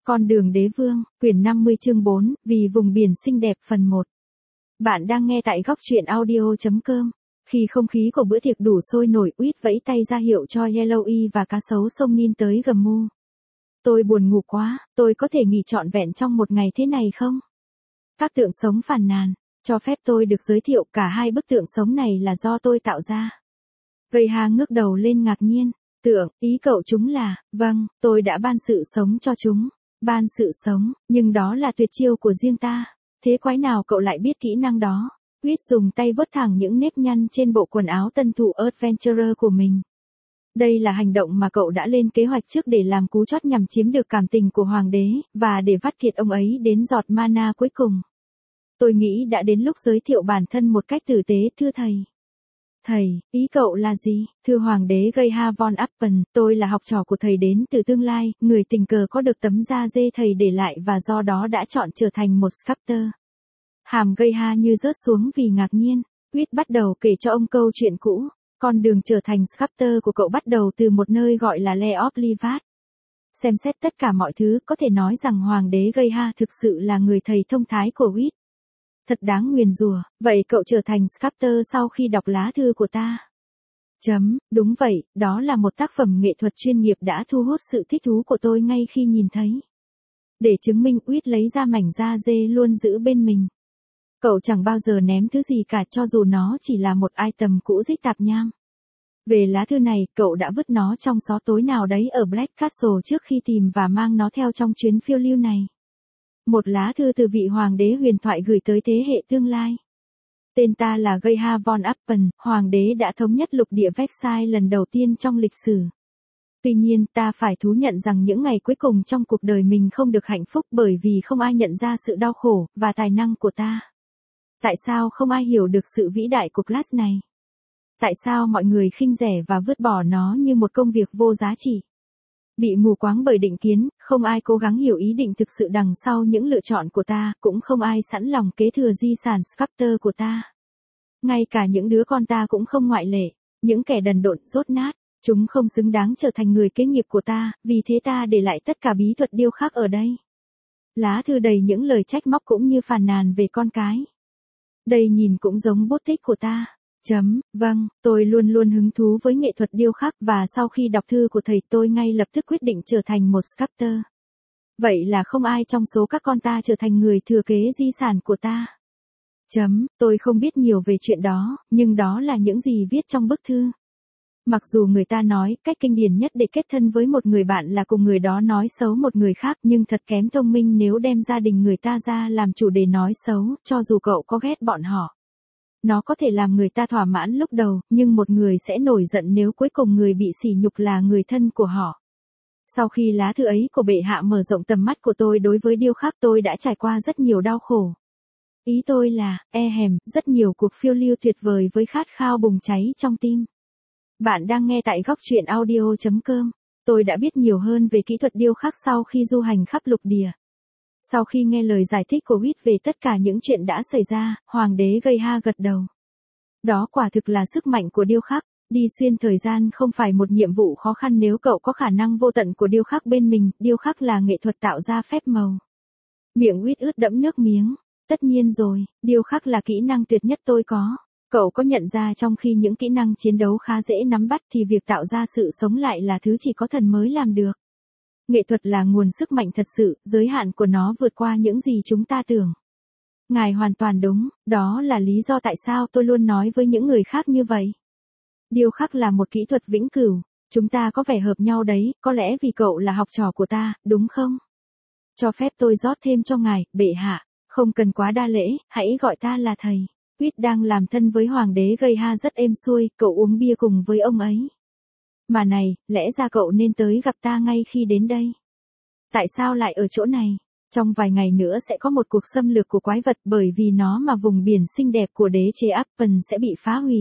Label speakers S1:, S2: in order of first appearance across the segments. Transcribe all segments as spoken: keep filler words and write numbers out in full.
S1: Con đường đế vương, quyển năm mươi chương bốn, vì vùng biển xinh đẹp phần một. Bạn đang nghe tại góc truyện audio chấm com. Khi không khí của bữa tiệc đủ sôi nổi, Uyết vẫy tay ra hiệu cho Yellowy và cá sấu sông Nin tới gầm mu. Tôi buồn ngủ quá, tôi có thể nghỉ trọn vẹn trong một ngày thế này không? Các tượng sống phàn nàn, cho phép tôi được giới thiệu cả hai bức tượng sống này là do tôi tạo ra. Gây Hà ngước đầu lên ngạc nhiên. Tượng, ý cậu chúng là, vâng, tôi đã ban sự sống cho chúng. Ban sự sống, nhưng đó là tuyệt chiêu của riêng ta. Thế quái nào cậu lại biết kỹ năng đó? Uyết dùng tay vớt thẳng những nếp nhăn trên bộ quần áo tân thủ Adventurer của mình. Đây là hành động mà cậu đã lên kế hoạch trước để làm cú chót nhằm chiếm được cảm tình của hoàng đế, và để vắt kiệt ông ấy đến giọt mana cuối cùng. Tôi nghĩ đã đến lúc giới thiệu bản thân một cách tử tế, thưa thầy. Thầy, ý cậu là gì? Thưa Hoàng đế Geha von Appen, tôi là học trò của thầy đến từ tương lai, người tình cờ có được tấm da dê thầy để lại và do đó đã chọn trở thành một sculptor. Hàm Geha như rớt xuống vì ngạc nhiên. Uyết bắt đầu kể cho ông câu chuyện cũ. Con đường trở thành sculptor của cậu bắt đầu từ một nơi gọi là Le of Livat. Xem xét tất cả mọi thứ, có thể nói rằng Hoàng đế Geha thực sự là người thầy thông thái của Uyết. Thật đáng nguyền rủa, vậy cậu trở thành sculptor sau khi đọc lá thư của ta. Chấm, đúng vậy, đó là một tác phẩm nghệ thuật chuyên nghiệp đã thu hút sự thích thú của tôi ngay khi nhìn thấy. Để chứng minh, Uyết lấy ra mảnh da dê luôn giữ bên mình. Cậu chẳng bao giờ ném thứ gì cả cho dù nó chỉ là một item cũ rích tạp nham. Về lá thư này, cậu đã vứt nó trong xó tối nào đấy ở Black Castle trước khi tìm và mang nó theo trong chuyến phiêu lưu này. Một lá thư từ vị hoàng đế huyền thoại gửi tới thế hệ tương lai. Tên ta là Geha von Appen, hoàng đế đã thống nhất lục địa Versailles lần đầu tiên trong lịch sử. Tuy nhiên, ta phải thú nhận rằng những ngày cuối cùng trong cuộc đời mình không được hạnh phúc bởi vì không ai nhận ra sự đau khổ và tài năng của ta. Tại sao không ai hiểu được sự vĩ đại của class này? Tại sao mọi người khinh rẻ và vứt bỏ nó như một công việc vô giá trị? Bị mù quáng bởi định kiến, không ai cố gắng hiểu ý định thực sự đằng sau những lựa chọn của ta, cũng không ai sẵn lòng kế thừa di sản sculptor của ta. Ngay cả những đứa con ta cũng không ngoại lệ, những kẻ đần độn, dốt nát, chúng không xứng đáng trở thành người kế nghiệp của ta, vì thế ta để lại tất cả bí thuật điêu khắc ở đây. Lá thư đầy những lời trách móc cũng như phàn nàn về con cái. Đây nhìn cũng giống bút tích của ta. Chấm, vâng, tôi luôn luôn hứng thú với nghệ thuật điêu khắc và sau khi đọc thư của thầy tôi ngay lập tức quyết định trở thành một sculptor. Vậy là không ai trong số các con ta trở thành người thừa kế di sản của ta. Chấm, tôi không biết nhiều về chuyện đó, nhưng đó là những gì viết trong bức thư. Mặc dù người ta nói cách kinh điển nhất để kết thân với một người bạn là cùng người đó nói xấu một người khác, nhưng thật kém thông minh nếu đem gia đình người ta ra làm chủ đề nói xấu, cho dù cậu có ghét bọn họ. Nó có thể làm người ta thỏa mãn lúc đầu, nhưng một người sẽ nổi giận nếu cuối cùng người bị sỉ nhục là người thân của họ. Sau khi lá thư ấy của bệ hạ mở rộng tầm mắt của tôi đối với điêu khắc, tôi đã trải qua rất nhiều đau khổ. Ý tôi là, e hèm, rất nhiều cuộc phiêu lưu tuyệt vời với khát khao bùng cháy trong tim. Bạn đang nghe tại góc truyện audio chấm com. Tôi đã biết nhiều hơn về kỹ thuật điêu khắc sau khi du hành khắp lục địa. Sau khi nghe lời giải thích của Uyết về tất cả những chuyện đã xảy ra, Hoàng đế Geha gật đầu. Đó quả thực là sức mạnh của điêu khắc, đi xuyên thời gian không phải một nhiệm vụ khó khăn nếu cậu có khả năng vô tận của điêu khắc bên mình, điêu khắc là nghệ thuật tạo ra phép màu. Miệng Uyết ướt đẫm nước miếng, tất nhiên rồi, điêu khắc là kỹ năng tuyệt nhất tôi có. Cậu có nhận ra trong khi những kỹ năng chiến đấu khá dễ nắm bắt thì việc tạo ra sự sống lại là thứ chỉ có thần mới làm được. Nghệ thuật là nguồn sức mạnh thật sự, giới hạn của nó vượt qua những gì chúng ta tưởng. Ngài hoàn toàn đúng, đó là lý do tại sao tôi luôn nói với những người khác như vậy. Điêu khắc là một kỹ thuật vĩnh cửu, chúng ta có vẻ hợp nhau đấy, có lẽ vì cậu là học trò của ta, đúng không? Cho phép tôi rót thêm cho ngài, bệ hạ, không cần quá đa lễ, hãy gọi ta là thầy. Uyết đang làm thân với Hoàng đế Geha rất êm xuôi, cậu uống bia cùng với ông ấy. Mà này, lẽ ra cậu nên tới gặp ta ngay khi đến đây. Tại sao lại ở chỗ này? Trong vài ngày nữa sẽ có một cuộc xâm lược của quái vật bởi vì nó mà vùng biển xinh đẹp của đế chế Appen sẽ bị phá hủy.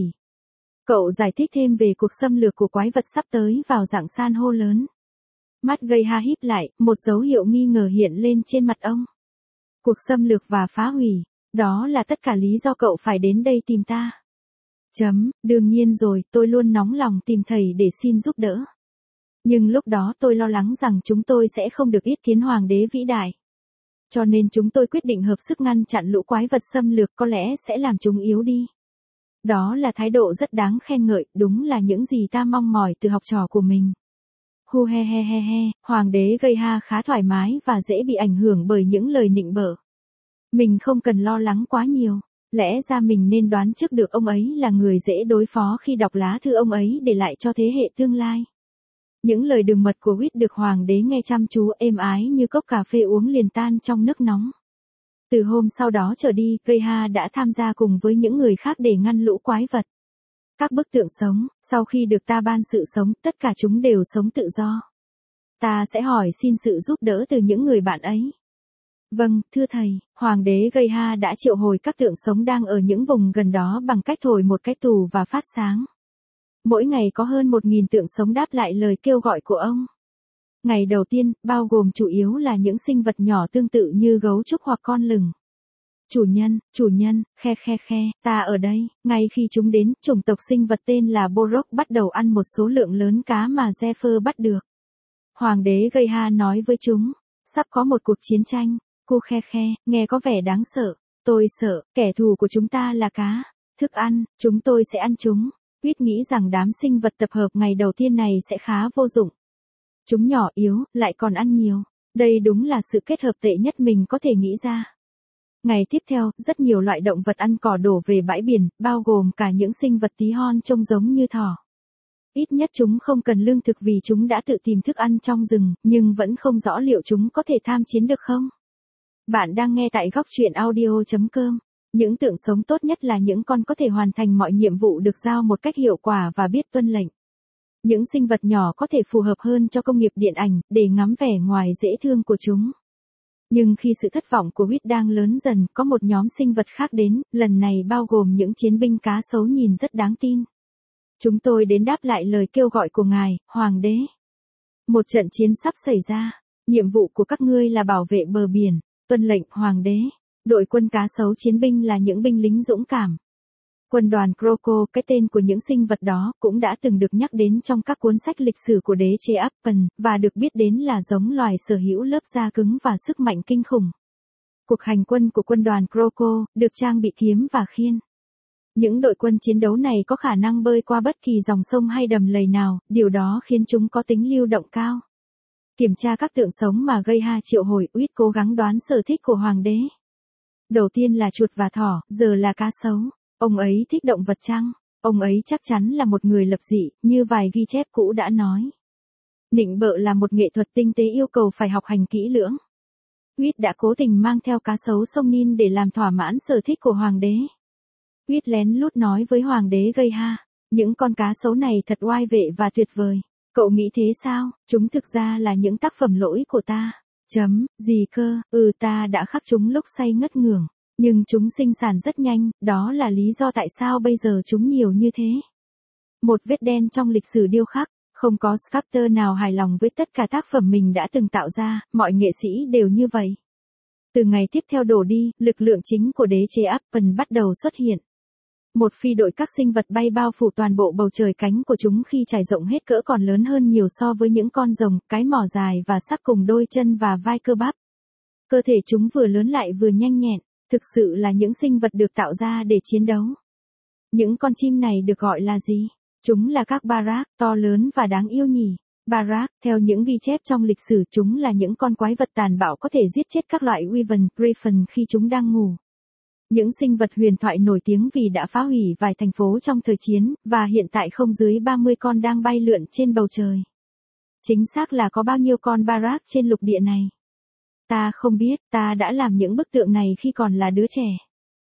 S1: Cậu giải thích thêm về cuộc xâm lược của quái vật sắp tới vào dạng san hô lớn. Mắt Geha híp lại, một dấu hiệu nghi ngờ hiện lên trên mặt ông. Cuộc xâm lược và phá hủy, đó là tất cả lý do cậu phải đến đây tìm ta. Chấm, đương nhiên rồi, tôi luôn nóng lòng tìm thầy để xin giúp đỡ. Nhưng lúc đó tôi lo lắng rằng chúng tôi sẽ không được yết kiến hoàng đế vĩ đại. Cho nên chúng tôi quyết định hợp sức ngăn chặn lũ quái vật xâm lược có lẽ sẽ làm chúng yếu đi. Đó là thái độ rất đáng khen ngợi, đúng là những gì ta mong mỏi từ học trò của mình. Hu he he he he, hoàng đế gây ha khá thoải mái và dễ bị ảnh hưởng bởi những lời nịnh bợ. Mình không cần lo lắng quá nhiều, lẽ ra mình nên đoán trước được ông ấy là người dễ đối phó khi đọc lá thư ông ấy để lại cho thế hệ tương lai. Những lời đường mật của Whit được hoàng đế nghe chăm chú êm ái như cốc cà phê uống liền tan trong nước nóng. Từ hôm sau đó trở đi, Geha đã tham gia cùng với những người khác để ngăn lũ quái vật. Các bức tượng sống, sau khi được ta ban sự sống, tất cả chúng đều sống tự do. Ta sẽ hỏi xin sự giúp đỡ từ những người bạn ấy. Vâng, thưa thầy, hoàng đế Geha đã triệu hồi các tượng sống đang ở những vùng gần đó bằng cách thổi một cái tù và phát sáng. Mỗi ngày có hơn một nghìn tượng sống đáp lại lời kêu gọi của ông. Ngày đầu tiên, bao gồm chủ yếu là những sinh vật nhỏ tương tự như gấu trúc hoặc con lửng. Chủ nhân, chủ nhân, khe khe khe, ta ở đây. Ngay khi chúng đến, chủng tộc sinh vật tên là Borok bắt đầu ăn một số lượng lớn cá mà Zephyr bắt được. Hoàng đế Geha nói với chúng, sắp có một cuộc chiến tranh. Cô khe khe, nghe có vẻ đáng sợ. Tôi sợ, kẻ thù của chúng ta là cá. Thức ăn, chúng tôi sẽ ăn chúng. Huyết nghĩ rằng đám sinh vật tập hợp ngày đầu tiên này sẽ khá vô dụng. Chúng nhỏ yếu, lại còn ăn nhiều. Đây đúng là sự kết hợp tệ nhất mình có thể nghĩ ra. Ngày tiếp theo, rất nhiều loại động vật ăn cỏ đổ về bãi biển, bao gồm cả những sinh vật tí hon trông giống như thỏ. Ít nhất chúng không cần lương thực vì chúng đã tự tìm thức ăn trong rừng, nhưng vẫn không rõ liệu chúng có thể tham chiến được không. Bạn đang nghe tại góc truyện audio chấm com. Những tượng sống tốt nhất là những con có thể hoàn thành mọi nhiệm vụ được giao một cách hiệu quả và biết tuân lệnh. Những sinh vật nhỏ có thể phù hợp hơn cho công nghiệp điện ảnh, để ngắm vẻ ngoài dễ thương của chúng. Nhưng khi sự thất vọng của Whit đang lớn dần, có một nhóm sinh vật khác đến, lần này bao gồm những chiến binh cá sấu nhìn rất đáng tin. Chúng tôi đến đáp lại lời kêu gọi của ngài, hoàng đế. Một trận chiến sắp xảy ra. Nhiệm vụ của các ngươi là bảo vệ bờ biển. Tuân lệnh, hoàng đế. Đội quân cá sấu chiến binh là những binh lính dũng cảm. Quân đoàn Croco, cái tên của những sinh vật đó, cũng đã từng được nhắc đến trong các cuốn sách lịch sử của đế chế Appen, và được biết đến là giống loài sở hữu lớp da cứng và sức mạnh kinh khủng. Cuộc hành quân của quân đoàn Croco, được trang bị kiếm và khiên. Những đội quân chiến đấu này có khả năng bơi qua bất kỳ dòng sông hay đầm lầy nào, điều đó khiến chúng có tính lưu động cao. Kiểm tra các tượng sống mà Geha triệu hồi, Whit cố gắng đoán sở thích của hoàng đế. Đầu tiên là chuột và thỏ, giờ là cá sấu. Ông ấy thích động vật chăng? Ông ấy chắc chắn là một người lập dị, như vài ghi chép cũ đã nói. Nịnh bợ là một nghệ thuật tinh tế yêu cầu phải học hành kỹ lưỡng. Whit đã cố tình mang theo cá sấu sông Nin để làm thỏa mãn sở thích của hoàng đế. Whit lén lút nói với hoàng đế Geha, những con cá sấu này thật oai vệ và tuyệt vời. Cậu nghĩ thế sao? Chúng thực ra là những tác phẩm lỗi của ta. Chấm, gì cơ, ừ ta đã khắc chúng lúc say ngất ngưởng. Nhưng chúng sinh sản rất nhanh, đó là lý do tại sao bây giờ chúng nhiều như thế. Một vết đen trong lịch sử điêu khắc, không có sculptor nào hài lòng với tất cả tác phẩm mình đã từng tạo ra, mọi nghệ sĩ đều như vậy. Từ ngày tiếp theo đổ đi, lực lượng chính của đế chế Appen bắt đầu xuất hiện. Một phi đội các sinh vật bay bao phủ toàn bộ bầu trời, cánh của chúng khi trải rộng hết cỡ còn lớn hơn nhiều so với những con rồng, cái mỏ dài và sắc cùng đôi chân và vai cơ bắp. Cơ thể chúng vừa lớn lại vừa nhanh nhẹn, thực sự là những sinh vật được tạo ra để chiến đấu. Những con chim này được gọi là gì? Chúng là các Barak, to lớn và đáng yêu nhỉ. Barak, theo những ghi chép trong lịch sử, chúng là những con quái vật tàn bạo có thể giết chết các loại Wyvern, Griffin khi chúng đang ngủ. Những sinh vật huyền thoại nổi tiếng vì đã phá hủy vài thành phố trong thời chiến, và hiện tại không dưới ba mươi con đang bay lượn trên bầu trời. Chính xác là có bao nhiêu con Barak trên lục địa này? Ta không biết, ta đã làm những bức tượng này khi còn là đứa trẻ.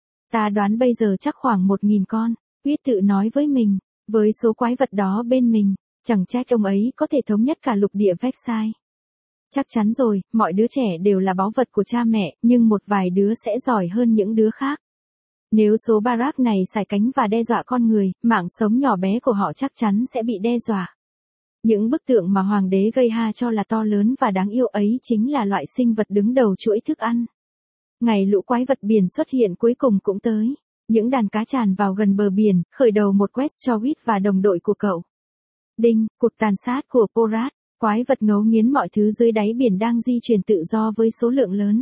S1: Ta đoán bây giờ chắc khoảng một nghìn con, Whit tự nói với mình, với số quái vật đó bên mình, chẳng trách ông ấy có thể thống nhất cả lục địa Versailles. Chắc chắn rồi, mọi đứa trẻ đều là báu vật của cha mẹ, nhưng một vài đứa sẽ giỏi hơn những đứa khác. Nếu số Barak này sải cánh và đe dọa con người, mạng sống nhỏ bé của họ chắc chắn sẽ bị đe dọa. Những bức tượng mà hoàng đế Geha cho là to lớn và đáng yêu ấy chính là loại sinh vật đứng đầu chuỗi thức ăn. Ngày lũ quái vật biển xuất hiện cuối cùng cũng tới. Những đàn cá tràn vào gần bờ biển, khởi đầu một quest cho Whit và đồng đội của cậu. Đinh, cuộc tàn sát của Porat. Quái vật ngấu nghiến mọi thứ dưới đáy biển đang di chuyển tự do với số lượng lớn.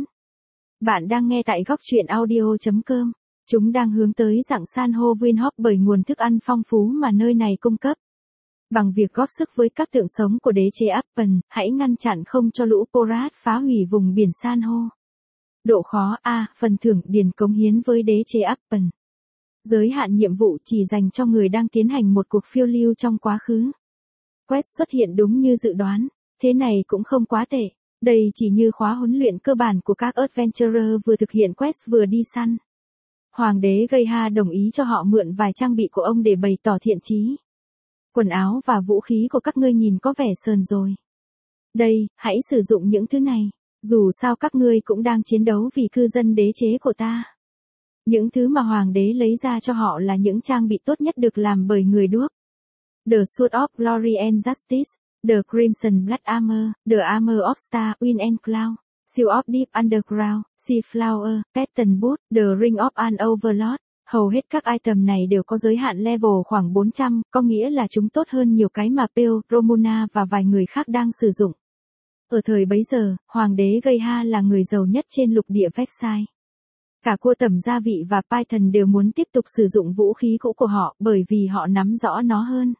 S1: Bạn đang nghe tại góc truyện audio.com. Chúng đang hướng tới dạng san hô Winhop bởi nguồn thức ăn phong phú mà nơi này cung cấp. Bằng việc góp sức với các tượng sống của đế chế Appen, hãy ngăn chặn không cho lũ Porat phá hủy vùng biển san hô. Độ khó A. Phần thưởng điền cống hiến với đế chế Appen. Giới hạn nhiệm vụ chỉ dành cho người đang tiến hành một cuộc phiêu lưu trong quá khứ. Quest xuất hiện đúng như dự đoán, thế này cũng không quá tệ. Đây chỉ như khóa huấn luyện cơ bản của các adventurer vừa thực hiện quest vừa đi săn. Hoàng đế Geha đồng ý cho họ mượn vài trang bị của ông để bày tỏ thiện chí. Quần áo và vũ khí của các ngươi nhìn có vẻ sờn rồi. Đây, hãy sử dụng những thứ này. Dù sao các ngươi cũng đang chiến đấu vì cư dân đế chế của ta. Những thứ mà hoàng đế lấy ra cho họ là những trang bị tốt nhất được làm bởi người đuốc. The Sword of Glory and Justice, The Crimson Blood Armor, The Armor of Star, Wind and Cloud, Seal of Deep Underground, Sea Flower, Pattern Boot, The Ring of an Overlord. Hầu hết các item này đều có giới hạn level khoảng bốn trăm, có nghĩa là chúng tốt hơn nhiều cái mà Peo, Romuna và vài người khác đang sử dụng. Ở thời bấy giờ, Hoàng đế Geha là người giàu nhất trên lục địa Vexai. Cả cua tẩm gia vị và Python đều muốn tiếp tục sử dụng vũ khí cũ của họ bởi vì họ nắm rõ nó hơn.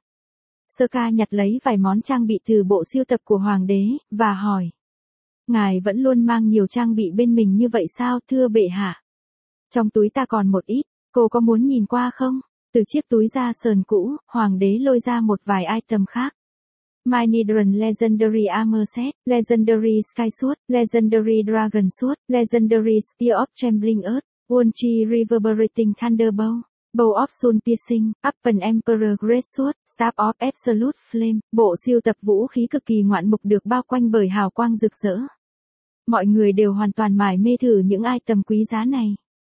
S1: Sơ-ca nhặt lấy vài món trang bị từ bộ sưu tập của Hoàng đế, và hỏi. Ngài vẫn luôn mang nhiều trang bị bên mình như vậy sao, thưa bệ hạ? Trong túi ta còn một ít, cô có muốn nhìn qua không? Từ chiếc túi da sờn cũ, Hoàng đế lôi ra một vài item khác. Mynidron Legendary Armor Set, Legendary Sky Sword, Legendary Dragon Sword, Legendary Spear of Trembling Earth, One-Tree Reverberating Thunderbolt, Bow of Soul Piercing, Appen Emperor Great Sword, Staff of Absolute Flame. Bộ sưu tập vũ khí cực kỳ ngoạn mục được bao quanh bởi hào quang rực rỡ. Mọi người đều hoàn toàn mải mê thử những item quý giá này.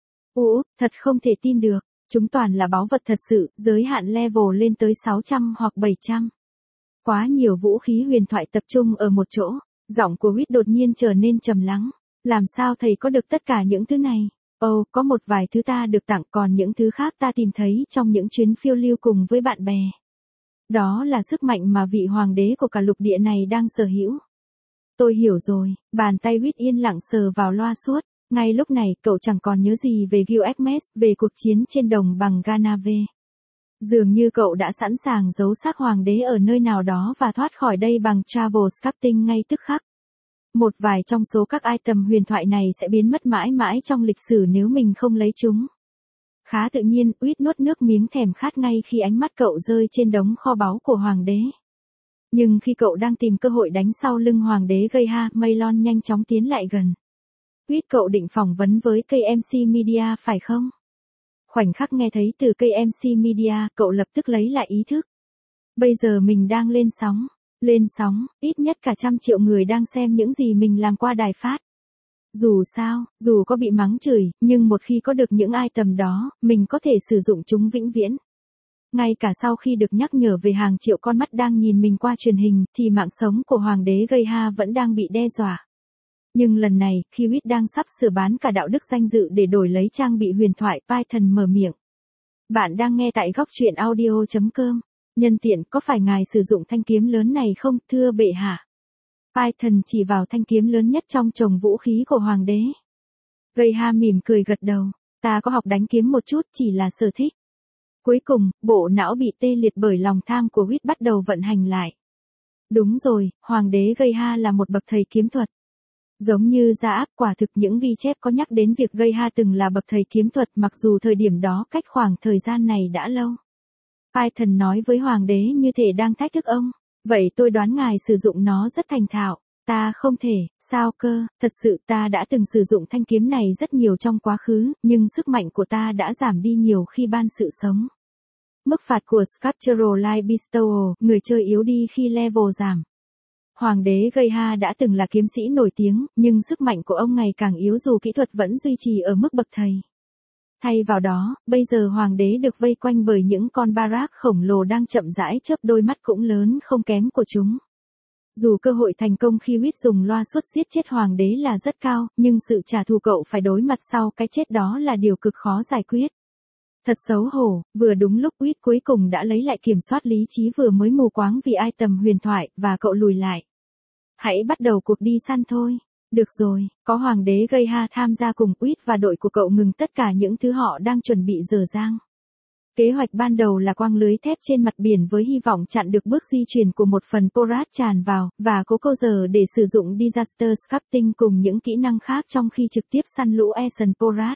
S1: Ủa, thật không thể tin được, chúng toàn là báu vật thật sự, giới hạn level lên tới sáu trăm hoặc bảy trăm. Quá nhiều vũ khí huyền thoại tập trung ở một chỗ, giọng của Huyết đột nhiên trở nên trầm lắng. Làm sao thầy có được tất cả những thứ này? Ồ, oh, có một vài thứ ta được tặng, còn những thứ khác ta tìm thấy trong những chuyến phiêu lưu cùng với bạn bè. Đó là sức mạnh mà vị hoàng đế của cả lục địa này đang sở hữu. Tôi hiểu rồi, bàn tay Huyết yên lặng sờ vào loa suốt. Ngay lúc này cậu chẳng còn nhớ gì về Gilgamesh, về cuộc chiến trên đồng bằng Ganave. Dường như cậu đã sẵn sàng giấu xác hoàng đế ở nơi nào đó và thoát khỏi đây bằng travel scripting ngay tức khắc. Một vài trong số các item huyền thoại này sẽ biến mất mãi mãi trong lịch sử nếu mình không lấy chúng. Khá tự nhiên, Uyết nuốt nước miếng thèm khát ngay khi ánh mắt cậu rơi trên đống kho báu của hoàng đế. Nhưng khi cậu đang tìm cơ hội đánh sau lưng hoàng đế Geha, Maylon nhanh chóng tiến lại gần. Uyết, cậu định phỏng vấn với ca em xê Media phải không? Khoảnh khắc nghe thấy từ ca em xê Media, cậu lập tức lấy lại ý thức. Bây giờ mình đang lên sóng. Lên sóng, ít nhất cả trăm triệu người đang xem những gì mình làm qua đài phát. Dù sao, dù có bị mắng chửi, nhưng một khi có được những item đó, mình có thể sử dụng chúng vĩnh viễn. Ngay cả sau khi được nhắc nhở về hàng triệu con mắt đang nhìn mình qua truyền hình, thì mạng sống của Hoàng đế Geha vẫn đang bị đe dọa. Nhưng lần này, khi Huyết đang sắp sửa bán cả đạo đức danh dự để đổi lấy trang bị huyền thoại, Python mở miệng. Bạn đang nghe tại góc truyện audio.com. Nhân tiện, có phải ngài sử dụng thanh kiếm lớn này không, thưa bệ hạ? Python chỉ vào thanh kiếm lớn nhất trong chồng vũ khí của hoàng đế. Geha mỉm cười gật đầu. Ta có học đánh kiếm một chút, chỉ là sở thích. Cuối cùng, bộ não bị tê liệt bởi lòng tham của Huyết bắt đầu vận hành lại. Đúng rồi, hoàng đế Geha là một bậc thầy kiếm thuật. Giống như Gia Áp, quả thực những ghi chép có nhắc đến việc Geha từng là bậc thầy kiếm thuật, mặc dù thời điểm đó cách khoảng thời gian này đã lâu. Python nói với hoàng đế như thể đang thách thức ông. Vậy tôi đoán ngài sử dụng nó rất thành thạo. Ta không thể, sao cơ, thật sự ta đã từng sử dụng thanh kiếm này rất nhiều trong quá khứ, nhưng sức mạnh của ta đã giảm đi nhiều khi ban sự sống. Mức phạt của Sculptural Light Bestowal, người chơi yếu đi khi level giảm. Hoàng đế Geha đã từng là kiếm sĩ nổi tiếng, nhưng sức mạnh của ông ngày càng yếu dù kỹ thuật vẫn duy trì ở mức bậc thầy. Thay vào đó, bây giờ hoàng đế được vây quanh bởi những con Barak khổng lồ đang chậm rãi chớp đôi mắt cũng lớn không kém của chúng. Dù cơ hội thành công khi Huyết dùng loa suất giết chết hoàng đế là rất cao, nhưng sự trả thù cậu phải đối mặt sau cái chết đó là điều cực khó giải quyết. Thật xấu hổ, vừa đúng lúc Huyết cuối cùng đã lấy lại kiểm soát lý trí vừa mới mù quáng vì item huyền thoại, và cậu lùi lại. Hãy bắt đầu cuộc đi săn thôi. Được rồi, có hoàng đế gây ha tham gia cùng Quýt và đội của cậu ngừng tất cả những thứ họ đang chuẩn bị dở dang. Kế hoạch ban đầu là quăng lưới thép trên mặt biển với hy vọng chặn được bước di chuyển của một phần Porat tràn vào, và cố câu giờ để sử dụng Disaster Sculpting cùng những kỹ năng khác trong khi trực tiếp săn lũ Ocean Porat.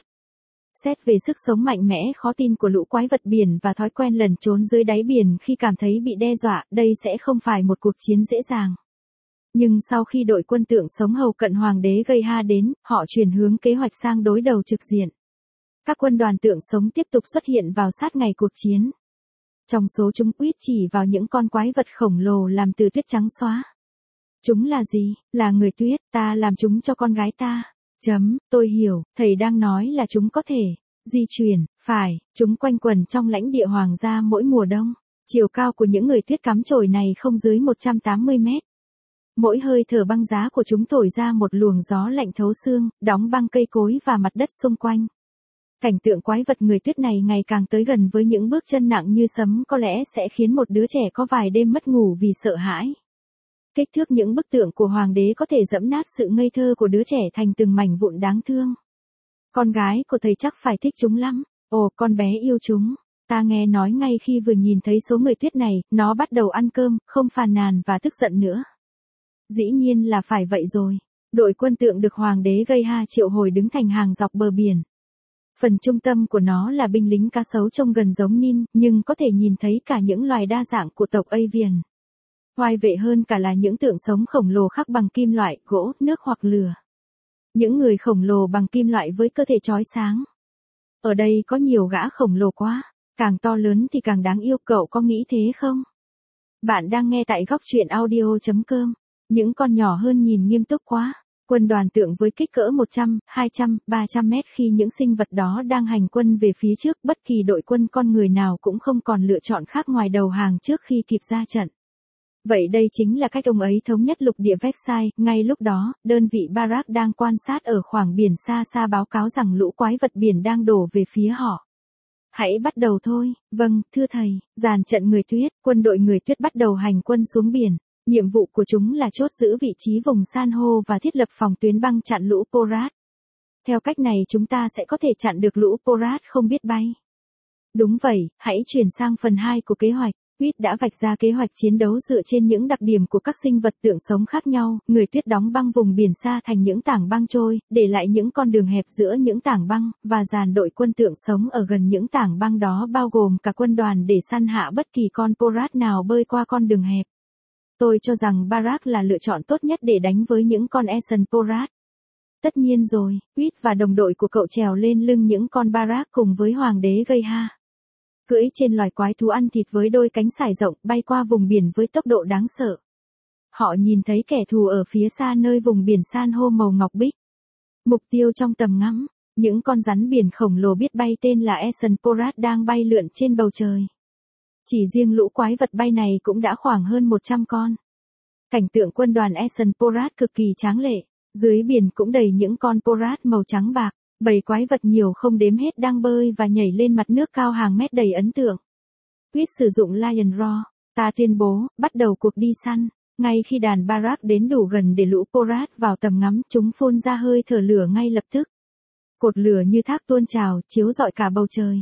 S1: Xét về sức sống mạnh mẽ khó tin của lũ quái vật biển và thói quen lẩn trốn dưới đáy biển khi cảm thấy bị đe dọa, đây sẽ không phải một cuộc chiến dễ dàng. Nhưng sau khi đội quân tượng sống hầu cận hoàng đế gây ha đến, họ chuyển hướng kế hoạch sang đối đầu trực diện. Các quân đoàn tượng sống tiếp tục xuất hiện vào sát ngày cuộc chiến. Trong số chúng Quýt chỉ vào những con quái vật khổng lồ làm từ tuyết trắng xóa. Chúng là gì? Là người tuyết, ta làm chúng cho con gái ta. Chấm, tôi hiểu, thầy đang nói là chúng có thể di chuyển, phải, chúng quanh quẩn trong lãnh địa hoàng gia mỗi mùa đông. Chiều cao của những người tuyết cắm chổi này không dưới một trăm tám mươi mét. Mỗi hơi thở băng giá của chúng thổi ra một luồng gió lạnh thấu xương, đóng băng cây cối và mặt đất xung quanh. Cảnh tượng quái vật người tuyết này ngày càng tới gần với những bước chân nặng như sấm có lẽ sẽ khiến một đứa trẻ có vài đêm mất ngủ vì sợ hãi. Kích thước những bức tượng của hoàng đế có thể giẫm nát sự ngây thơ của đứa trẻ thành từng mảnh vụn đáng thương. Con gái của thầy chắc phải thích chúng lắm. Ồ, con bé yêu chúng. Ta nghe nói ngay khi vừa nhìn thấy số người tuyết này, nó bắt đầu ăn cơm, không phàn nàn và tức giận nữa. Dĩ nhiên là phải vậy rồi. Đội quân tượng được hoàng đế gây ha triệu hồi đứng thành hàng dọc bờ biển. Phần trung tâm của nó là binh lính cá sấu trông gần giống Nin, nhưng có thể nhìn thấy cả những loài đa dạng của tộc Avian. Oai vệ hơn cả là những tượng sống khổng lồ khắc bằng kim loại, gỗ, nước hoặc lửa. Những người khổng lồ bằng kim loại với cơ thể chói sáng. Ở đây có nhiều gã khổng lồ quá, càng to lớn thì càng đáng yêu, cậu có nghĩ thế không? Bạn đang nghe tại góc truyện audio chấm com. Những con nhỏ hơn nhìn nghiêm túc quá. Quân đoàn tượng với kích cỡ một trăm, hai trăm, ba trăm mét khi những sinh vật đó đang hành quân về phía trước, bất kỳ đội quân con người nào cũng không còn lựa chọn khác ngoài đầu hàng trước khi kịp ra trận. Vậy đây chính là cách ông ấy thống nhất lục địa Versailles. Ngay lúc đó, đơn vị Barak đang quan sát ở khoảng biển xa xa báo cáo rằng lũ quái vật biển đang đổ về phía họ. Hãy bắt đầu thôi. Vâng, thưa thầy. Dàn trận người tuyết, quân đội người tuyết bắt đầu hành quân xuống biển. Nhiệm vụ của chúng là chốt giữ vị trí vùng san hô và thiết lập phòng tuyến băng chặn lũ Porat. Theo cách này chúng ta sẽ có thể chặn được lũ Porat không biết bay. Đúng vậy, hãy chuyển sang phần hai của kế hoạch. Quýt đã vạch ra kế hoạch chiến đấu dựa trên những đặc điểm của các sinh vật tượng sống khác nhau. Người tuyết đóng băng vùng biển xa thành những tảng băng trôi, để lại những con đường hẹp giữa những tảng băng, và dàn đội quân tượng sống ở gần những tảng băng đó bao gồm cả quân đoàn để săn hạ bất kỳ con Porat nào bơi qua con đường hẹp. Tôi cho rằng Barak là lựa chọn tốt nhất để đánh với những con Ocean Porat. Tất nhiên rồi, Quýt và đồng đội của cậu trèo lên lưng những con Barak cùng với hoàng đế gây ha. Cưỡi trên loài quái thú ăn thịt với đôi cánh sải rộng, bay qua vùng biển với tốc độ đáng sợ. Họ nhìn thấy kẻ thù ở phía xa nơi vùng biển san hô màu ngọc bích. Mục tiêu trong tầm ngắm, những con rắn biển khổng lồ biết bay tên là Ocean Porat đang bay lượn trên bầu trời. Chỉ riêng lũ quái vật bay này cũng đã khoảng hơn một trăm con. Cảnh tượng quân đoàn Ocean Porat cực kỳ tráng lệ, dưới biển cũng đầy những con Porat màu trắng bạc. Bầy quái vật nhiều không đếm hết đang bơi và nhảy lên mặt nước cao hàng mét đầy ấn tượng. Quýt sử dụng Lion Roar. Ta tuyên bố, bắt đầu cuộc đi săn. Ngay khi đàn Barak đến đủ gần để lũ Porat vào tầm ngắm, chúng phun ra hơi thở lửa ngay lập tức. Cột lửa như thác tuôn trào, chiếu rọi cả bầu trời.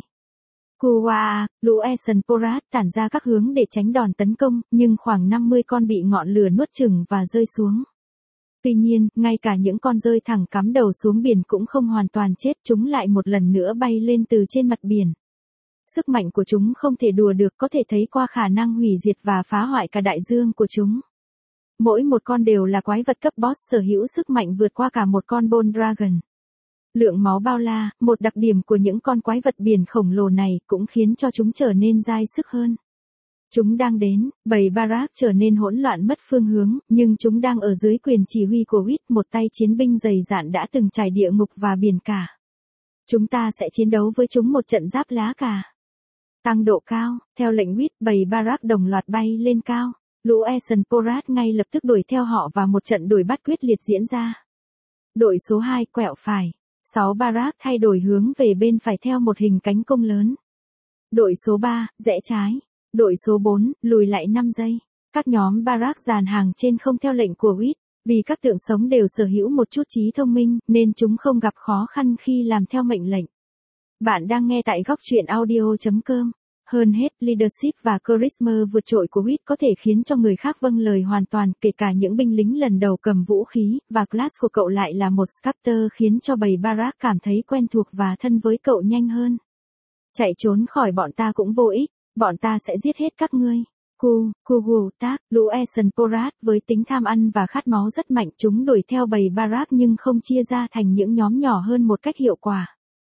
S1: Kuwa, lũ Ocean Porat tản ra các hướng để tránh đòn tấn công, nhưng khoảng năm mươi con bị ngọn lửa nuốt chửng và rơi xuống. Tuy nhiên, ngay cả những con rơi thẳng cắm đầu xuống biển cũng không hoàn toàn chết, chúng lại một lần nữa bay lên từ trên mặt biển. Sức mạnh của chúng không thể đùa được, có thể thấy qua khả năng hủy diệt và phá hoại cả đại dương của chúng. Mỗi một con đều là quái vật cấp boss sở hữu sức mạnh vượt qua cả một con Bone Dragon. Lượng máu bao la, một đặc điểm của những con quái vật biển khổng lồ này, cũng khiến cho chúng trở nên dai sức hơn. Chúng đang đến, bầy Barak trở nên hỗn loạn mất phương hướng, nhưng chúng đang ở dưới quyền chỉ huy của Quýt, một tay chiến binh dày dạn đã từng trải địa ngục và biển cả. Chúng ta sẽ chiến đấu với chúng một trận giáp lá cà. Tăng độ cao, theo lệnh Quýt, bầy Barak đồng loạt bay lên cao. Lũ Ocean Porat ngay lập tức đuổi theo họ và một trận đuổi bắt quyết liệt diễn ra. Đội số hai quẹo phải. sáu Barak thay đổi hướng về bên phải theo một hình cánh cung lớn. Đội số ba, rẽ trái. Đội số bốn, lùi lại năm giây. Các nhóm Barak dàn hàng trên không theo lệnh của Quýt. Vì các tượng sống đều sở hữu một chút trí thông minh, nên chúng không gặp khó khăn khi làm theo mệnh lệnh. Bạn đang nghe tại góc truyện audio chấm com. Hơn hết, leadership và charisma vượt trội của Whit có thể khiến cho người khác vâng lời hoàn toàn, kể cả những binh lính lần đầu cầm vũ khí, và class của cậu lại là một sculptor khiến cho bầy Barak cảm thấy quen thuộc và thân với cậu nhanh hơn. Chạy trốn khỏi bọn ta cũng vô ích, bọn ta sẽ giết hết các ngươi. Ku, Kugu, Tak, lũ Esenporat với tính tham ăn và khát máu rất mạnh, chúng đuổi theo bầy Barak nhưng không chia ra thành những nhóm nhỏ hơn một cách hiệu quả.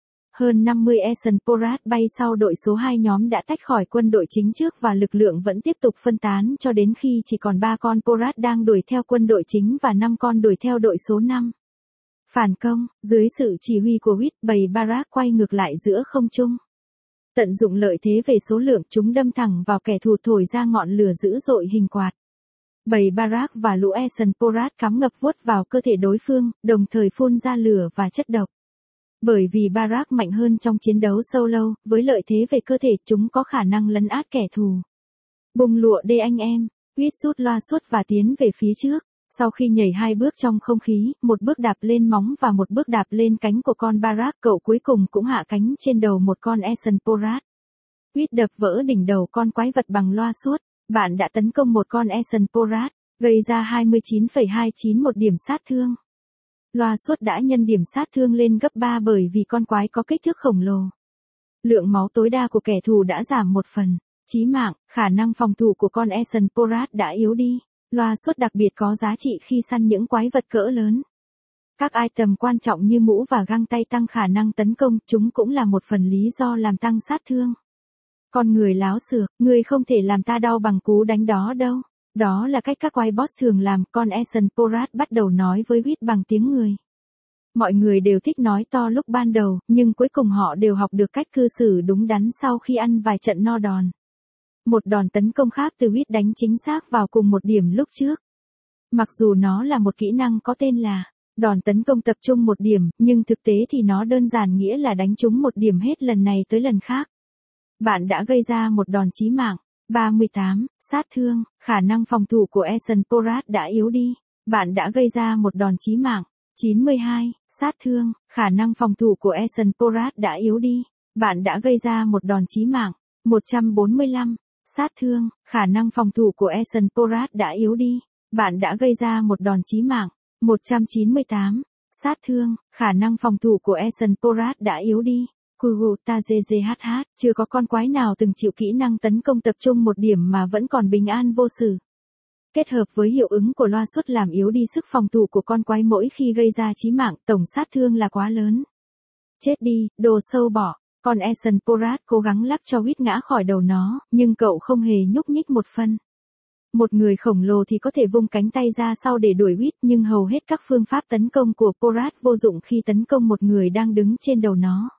S1: Hơn năm mươi Esenporat bay sau đội số hai nhóm đã tách khỏi quân đội chính trước và lực lượng vẫn tiếp tục phân tán cho đến khi chỉ còn ba con Porat đang đuổi theo quân đội chính và năm con đuổi theo đội số năm. Phản công, dưới sự chỉ huy của Whit, bầy Barak quay ngược lại giữa không trung. Tận dụng lợi thế về số lượng, chúng đâm thẳng vào kẻ thù, thổi ra ngọn lửa dữ dội hình quạt. Bầy Barak và lũ Esenporat cắm ngập vuốt vào cơ thể đối phương, đồng thời phun ra lửa và chất độc. Bởi vì Barak mạnh hơn trong chiến đấu solo, với lợi thế về cơ thể, chúng có khả năng lấn át kẻ thù. Bùng lụa đê anh em, Whit rút loa suốt và tiến về phía trước. Sau khi nhảy hai bước trong không khí, một bước đạp lên móng và một bước đạp lên cánh của con Barak, cậu cuối cùng cũng hạ cánh trên đầu một con Esenporat. Whit đập vỡ đỉnh đầu con quái vật bằng loa suốt. Bạn đã tấn công một con Esenporat, gây ra hai mươi chín phẩy hai chín một điểm sát thương. Loa suốt đã nhân điểm sát thương lên gấp ba bởi vì con quái có kích thước khổng lồ. Lượng máu tối đa của kẻ thù đã giảm một phần. Chí mạng, khả năng phòng thủ của con Esenporat đã yếu đi. Loa suốt đặc biệt có giá trị khi săn những quái vật cỡ lớn. Các item quan trọng như mũ và găng tay tăng khả năng tấn công, chúng cũng là một phần lý do làm tăng sát thương. Con người láo xược, ngươi không thể làm ta đau bằng cú đánh đó đâu. Đó là cách các quái boss thường làm, con Esenporat bắt đầu nói với Whit bằng tiếng người. Mọi người đều thích nói to lúc ban đầu, nhưng cuối cùng họ đều học được cách cư xử đúng đắn sau khi ăn vài trận no đòn. Một đòn tấn công khác từ Whit đánh chính xác vào cùng một điểm lúc trước. Mặc dù nó là một kỹ năng có tên là đòn tấn công tập trung một điểm, nhưng thực tế thì nó đơn giản nghĩa là đánh trúng một điểm hết lần này tới lần khác. Bạn đã gây ra một đòn chí mạng. ba mươi tám, sát thương, khả năng phòng thủ của Esenporat đã yếu đi. Bạn đã gây ra một đòn chí mạng. chín mươi hai, sát thương, khả năng phòng thủ của Esenporat đã yếu đi. Bạn đã gây ra một đòn chí mạng. một trăm bốn mươi lăm, sát thương, khả năng phòng thủ của Esenporat đã yếu đi. Bạn đã gây ra một đòn chí mạng. một trăm chín mươi tám, sát thương, khả năng phòng thủ của Esenporat đã yếu đi. Kugu Tazezh, chưa có con quái nào từng chịu kỹ năng tấn công tập trung một điểm mà vẫn còn bình an vô sự. Kết hợp với hiệu ứng của loa suốt làm yếu đi sức phòng thủ của con quái mỗi khi gây ra chí mạng, tổng sát thương là quá lớn. Chết đi, đồ sâu bọ. Con Esenporat cố gắng lắp cho Whit ngã khỏi đầu nó, nhưng cậu không hề nhúc nhích một phân. Một người khổng lồ thì có thể vung cánh tay ra sau để đuổi Whit, nhưng hầu hết các phương pháp tấn công của Porat vô dụng khi tấn công một người đang đứng trên đầu nó.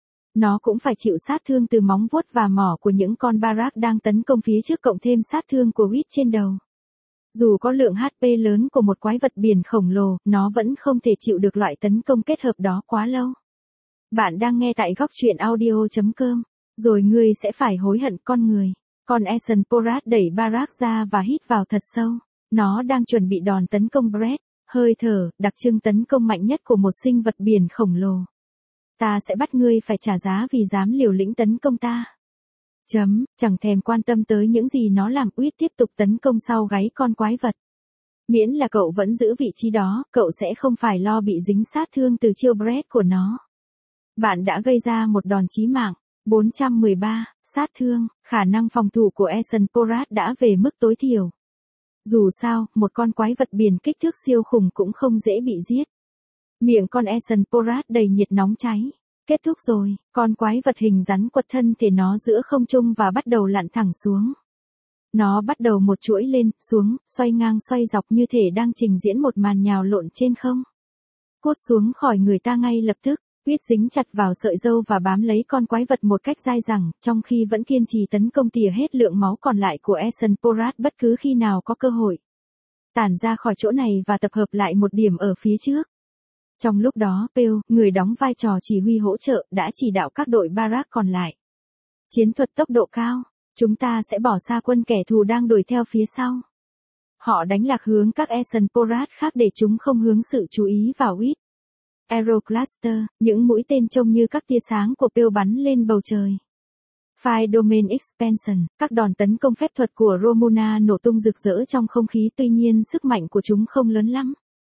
S1: Nó cũng phải chịu sát thương từ móng vuốt và mỏ của những con Barak đang tấn công phía trước, cộng thêm sát thương của Whit trên đầu. Dù có lượng hát pê lớn của một quái vật biển khổng lồ, nó vẫn không thể chịu được loại tấn công kết hợp đó quá lâu. Bạn đang nghe tại góc truyện audio chấm com. Rồi ngươi sẽ phải hối hận con người. Con Esenporat đẩy Barak ra và hít vào thật sâu. Nó đang chuẩn bị đòn tấn công Brett, hơi thở, đặc trưng tấn công mạnh nhất của một sinh vật biển khổng lồ. Ta sẽ bắt ngươi phải trả giá vì dám liều lĩnh tấn công ta. Chấm, chẳng thèm quan tâm tới những gì nó làm, Whit tiếp tục tấn công sau gáy con quái vật. Miễn là cậu vẫn giữ vị trí đó, cậu sẽ không phải lo bị dính sát thương từ chiêu Brett của nó. Bạn đã gây ra một đòn chí mạng. bốn trăm mười ba, sát thương, khả năng phòng thủ của Esenporat đã về mức tối thiểu. Dù sao, một con quái vật biển kích thước siêu khủng cũng không dễ bị giết. Miệng con Esenporat đầy nhiệt nóng cháy. Kết thúc rồi, con quái vật hình rắn quật thân thể nó giữa không trung và bắt đầu lặn thẳng xuống. Nó bắt đầu một chuỗi lên, xuống, xoay ngang xoay dọc như thể đang trình diễn một màn nhào lộn trên không. Cút xuống khỏi người ta ngay lập tức. Whit dính chặt vào sợi râu và bám lấy con quái vật một cách dai dẳng, trong khi vẫn kiên trì tấn công tỉa hết lượng máu còn lại của Esenporat bất cứ khi nào có cơ hội. Tản ra khỏi chỗ này và tập hợp lại một điểm ở phía trước. Trong lúc đó, Peel, người đóng vai trò chỉ huy hỗ trợ, đã chỉ đạo các đội Barak còn lại. Chiến thuật tốc độ cao, chúng ta sẽ bỏ xa quân kẻ thù đang đuổi theo phía sau. Họ đánh lạc hướng các Essen Porat khác để chúng không hướng sự chú ý vào Wit. Aerocluster, những mũi tên trông như các tia sáng của pêu bắn lên bầu trời. Fire Domain Expansion, các đòn tấn công phép thuật của Romuna nổ tung rực rỡ trong không khí, tuy nhiên sức mạnh của chúng không lớn lắm.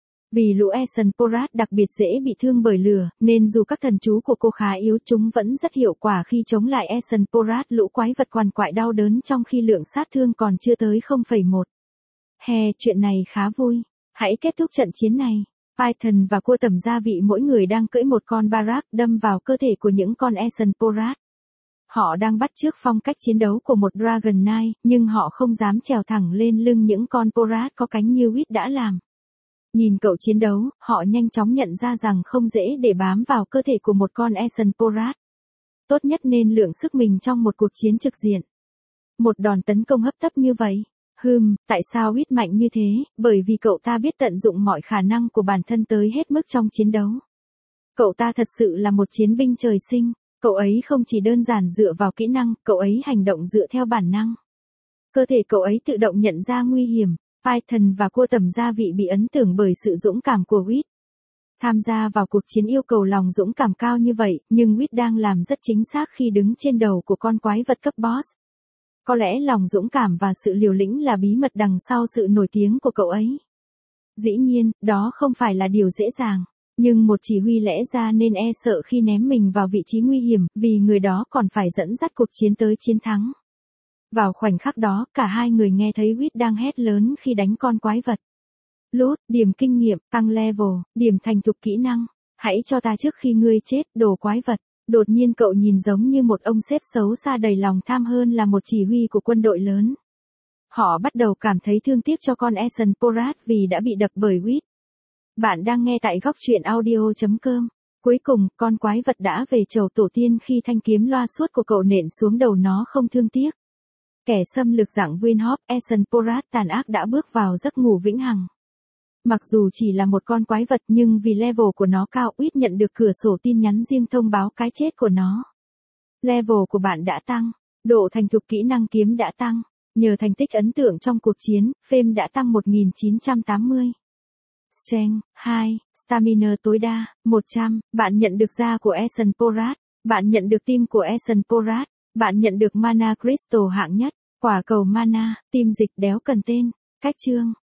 S1: Vì lũ Essen Porat đặc biệt dễ bị thương bởi lửa, nên dù các thần chú của cô khá yếu, chúng vẫn rất hiệu quả khi chống lại Essen Porat, lũ quái vật quằn quại đau đớn trong khi lượng sát thương còn chưa tới không phẩy một. Hè, chuyện này khá vui. Hãy kết thúc trận chiến này. Python và cua tẩm gia vị mỗi người đang cưỡi một con Barak đâm vào cơ thể của những con Essen Porat. Họ đang bắt chước phong cách chiến đấu của một Dragon Knight, nhưng họ không dám trèo thẳng lên lưng những con Porat có cánh như Wit đã làm. Nhìn cậu chiến đấu, họ nhanh chóng nhận ra rằng không dễ để bám vào cơ thể của một con Essen Porat. Tốt nhất nên lượng sức mình trong một cuộc chiến trực diện. Một đòn tấn công hấp tấp như vậy. Hừm, tại sao Wit mạnh như thế? Bởi vì cậu ta biết tận dụng mọi khả năng của bản thân tới hết mức trong chiến đấu. Cậu ta thật sự là một chiến binh trời sinh. Cậu ấy không chỉ đơn giản dựa vào kỹ năng, cậu ấy hành động dựa theo bản năng. Cơ thể cậu ấy tự động nhận ra nguy hiểm. Python và cua tẩm gia vị bị ấn tượng bởi sự dũng cảm của Wit. Tham gia vào cuộc chiến yêu cầu lòng dũng cảm cao như vậy, nhưng Wit đang làm rất chính xác khi đứng trên đầu của con quái vật cấp boss. Có lẽ lòng dũng cảm và sự liều lĩnh là bí mật đằng sau sự nổi tiếng của cậu ấy. Dĩ nhiên, đó không phải là điều dễ dàng, nhưng một chỉ huy lẽ ra nên e sợ khi ném mình vào vị trí nguy hiểm, vì người đó còn phải dẫn dắt cuộc chiến tới chiến thắng. Vào khoảnh khắc đó, cả hai người nghe thấy Wit đang hét lớn khi đánh con quái vật. Lốt, điểm kinh nghiệm, tăng level, điểm thành thục kỹ năng. Hãy cho ta trước khi ngươi chết, đồ quái vật. Đột nhiên cậu nhìn giống như một ông sếp xấu xa đầy lòng tham hơn là một chỉ huy của quân đội lớn. Họ bắt đầu cảm thấy thương tiếc cho con Essen Porat vì đã bị đập bởi Wit. Bạn đang nghe tại góc truyện audio chấm com. Cuối cùng, con quái vật đã về chầu tổ tiên khi thanh kiếm loa suốt của cậu nện xuống đầu nó không thương tiếc. Kẻ xâm lược dạng Winhop, Essen Porat tàn ác đã bước vào giấc ngủ vĩnh hằng. Mặc dù chỉ là một con quái vật nhưng vì level của nó cao, Wit nhận được cửa sổ tin nhắn riêng thông báo cái chết của nó. Level của bạn đã tăng, độ thành thục kỹ năng kiếm đã tăng, nhờ thành tích ấn tượng trong cuộc chiến, Fame đã tăng một nghìn chín trăm tám mươi. Strength, hai, Stamina tối đa, một trăm, bạn nhận được da của Essen Porat, bạn nhận được tim của Essen Porat, bạn nhận được Mana Crystal hạng nhất, quả cầu Mana, tim dịch đéo cần tên, cách chương.